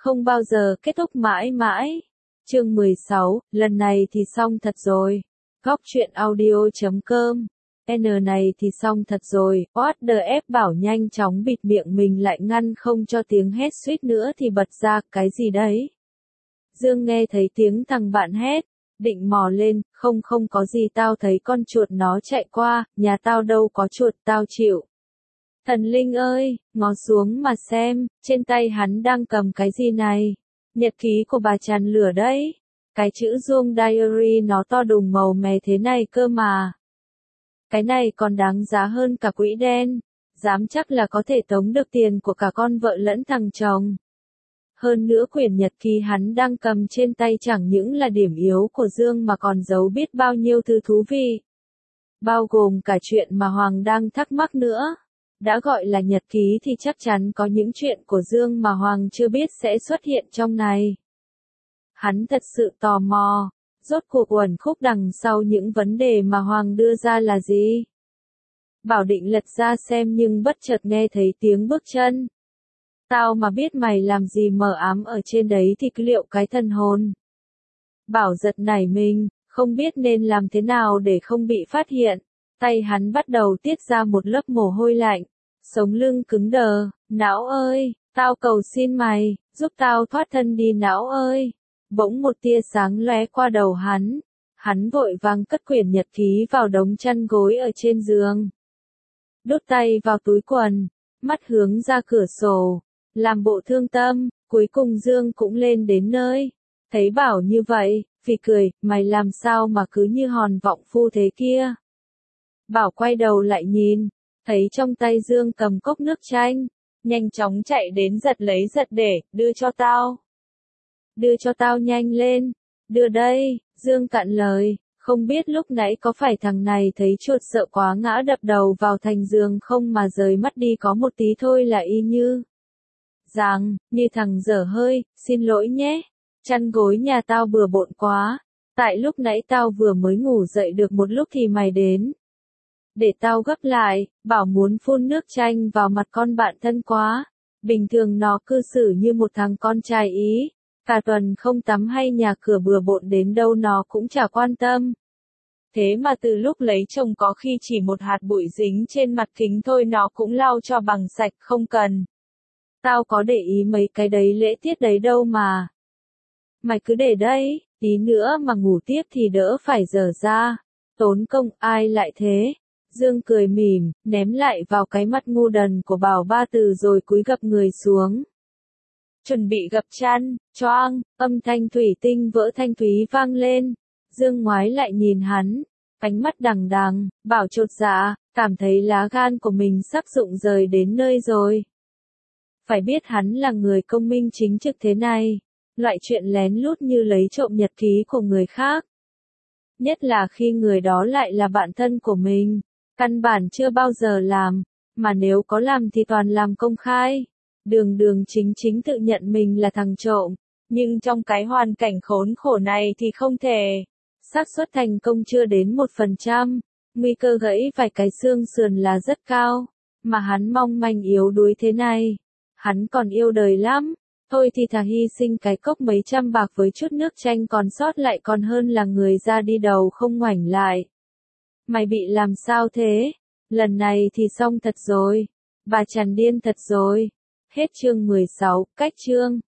không bao giờ kết thúc mãi mãi. Chương 16, lần này thì xong thật rồi. Góc truyện audio.com. N này thì xong thật rồi. What the F bảo nhanh chóng bịt miệng mình lại ngăn không cho tiếng hét suýt nữa thì bật ra, cái gì đấy? Dương nghe thấy tiếng thằng bạn hét, định mò lên, không có gì, tao thấy con chuột nó chạy qua, nhà tao đâu có chuột, tao chịu. Thần linh ơi, ngó xuống mà xem, trên tay hắn đang cầm cái gì này? Nhật ký của bà Tràn Lửa đấy. Cái chữ Dung Diary nó to đùng màu mè thế này cơ mà. Cái này còn đáng giá hơn cả quỹ đen. Dám chắc là có thể tống được tiền của cả con vợ lẫn thằng chồng. Hơn nữa quyển nhật ký hắn đang cầm trên tay chẳng những là điểm yếu của Dương mà còn giấu biết bao nhiêu thứ thú vị. Bao gồm cả chuyện mà Hoàng đang thắc mắc nữa. Đã gọi là nhật ký thì chắc chắn có những chuyện của Dương mà Hoàng chưa biết sẽ xuất hiện trong này. Hắn thật sự tò mò, rốt cuộc uẩn khúc đằng sau những vấn đề mà Hoàng đưa ra là gì? Bảo định lật ra xem nhưng bất chợt nghe thấy tiếng bước chân. Tao mà biết mày làm gì mờ ám ở trên đấy thì cứ liệu cái thần hồn. Bảo giật nảy mình, không biết nên làm thế nào để không bị phát hiện. Tay hắn bắt đầu tiết ra một lớp mồ hôi lạnh, sống lưng cứng đờ. Não ơi, tao cầu xin mày, giúp tao thoát thân đi não ơi. Bỗng một tia sáng lóe qua đầu hắn. Hắn vội vàng cất quyển nhật ký vào đống chăn gối ở trên giường. Đút tay vào túi quần, mắt hướng ra cửa sổ, làm bộ thương tâm. Cuối cùng Dương cũng lên đến nơi. Thấy Bảo như vậy, phì cười, mày làm sao mà cứ như hòn vọng phu thế kia. Bảo quay đầu lại nhìn, thấy trong tay Dương cầm cốc nước chanh, nhanh chóng chạy đến giật lấy giật để, đưa cho tao. Đưa cho tao nhanh lên, đưa đây, Dương cạn lời, không biết lúc nãy có phải thằng này thấy chuột sợ quá ngã đập đầu vào thành giường không mà rời mắt đi có một tí thôi là y như thằng dở hơi, xin lỗi nhé, chăn gối nhà tao bừa bộn quá, tại lúc nãy tao vừa mới ngủ dậy được một lúc thì mày đến. Để tao gấp lại, Bảo muốn phun nước chanh vào mặt con bạn thân quá. Bình thường nó cư xử như một thằng con trai ý. Cả tuần không tắm hay nhà cửa bừa bộn đến đâu nó cũng chả quan tâm. Thế mà từ lúc lấy chồng có khi chỉ một hạt bụi dính trên mặt kính thôi nó cũng lau cho bằng sạch không cần. Tao có để ý mấy cái đấy lễ tiết đấy đâu mà. Mày cứ để đây, tí nữa mà ngủ tiếp thì đỡ phải dở ra. Tốn công ai lại thế. Dương cười mỉm, ném lại vào cái mắt ngu đần của Bảo ba từ rồi cúi gập người xuống. Chuẩn bị gập chăn, choang, âm thanh thủy tinh vỡ thanh thúy vang lên. Dương ngoái lại nhìn hắn, ánh mắt đằng đằng, Bảo chột dạ, cảm thấy lá gan của mình sắp rụng rời đến nơi rồi. Phải biết hắn là người công minh chính trực thế này, loại chuyện lén lút như lấy trộm nhật ký của người khác. Nhất là khi người đó lại là bạn thân của mình. Căn bản chưa bao giờ làm, mà nếu có làm thì toàn làm công khai. Đường chính tự nhận mình là thằng trộm, nhưng trong cái hoàn cảnh khốn khổ này thì không thể. Xác suất thành công chưa đến 1%, nguy cơ gãy vài cái xương sườn là rất cao, mà hắn mong manh yếu đuối thế này. Hắn còn yêu đời lắm, thôi thì thà hy sinh cái cốc mấy trăm bạc với chút nước chanh còn sót lại còn hơn là người ra đi đầu không ngoảnh lại. Mày bị làm sao thế? Lần này thì xong thật rồi. Bà Tràn điên thật rồi. Hết chương 16, cách chương.